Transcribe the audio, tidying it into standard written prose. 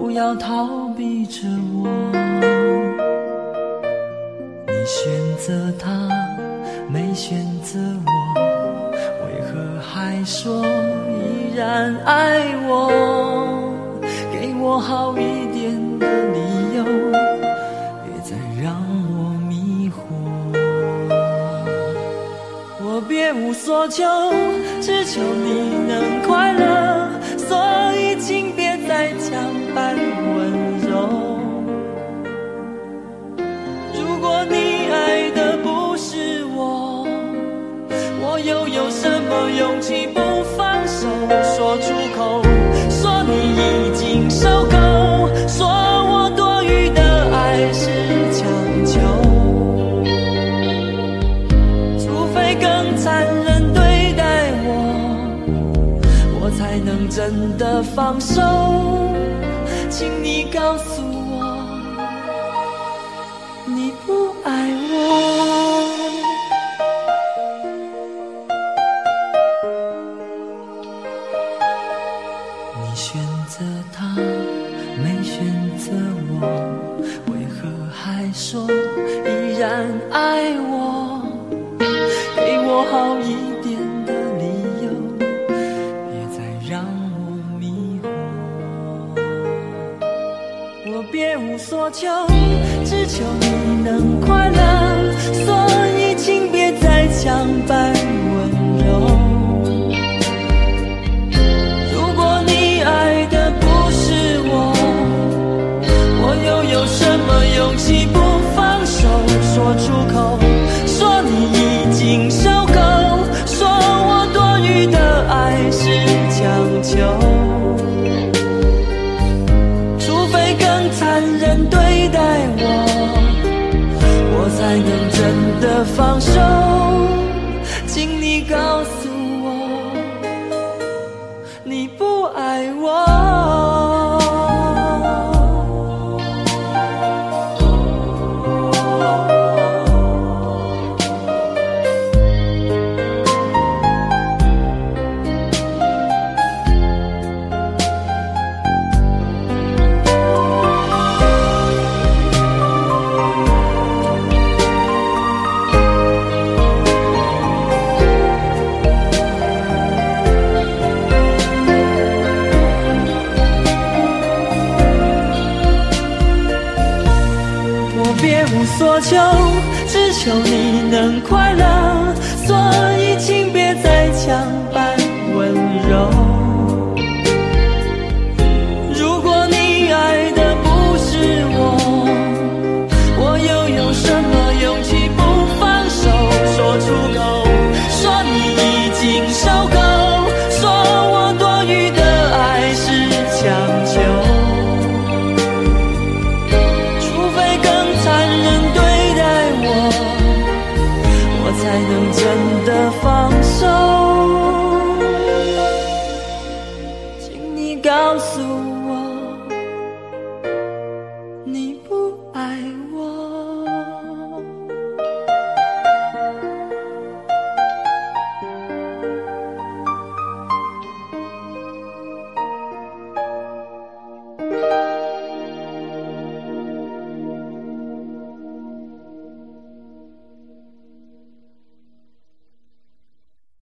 不要逃避着我。你选择他，没选择我，为何还说依然爱我？给我好一点的理由，别再让我迷惑。我别无所求，只求你能快乐，所以请别再强扮温柔。如果你爱的不是我，我又有什么勇气不放手？说出口，说你已经受够，说我多余的爱是强求，除非更残忍对待我，我才能真的放手。请你告诉我，你不爱我。你选择他，没选择我，为何还说依然爱我？给我好一点的理由，别再让我迷惑。我别无所求，只求你能快乐，所以请别再强扮温柔。有什么勇气不放手？说出口，说你已经受够，说我多余的爱是强求，除非更残忍对待我才能真的放手。请你告诉我，你不爱我。别无所求，只求你能快乐，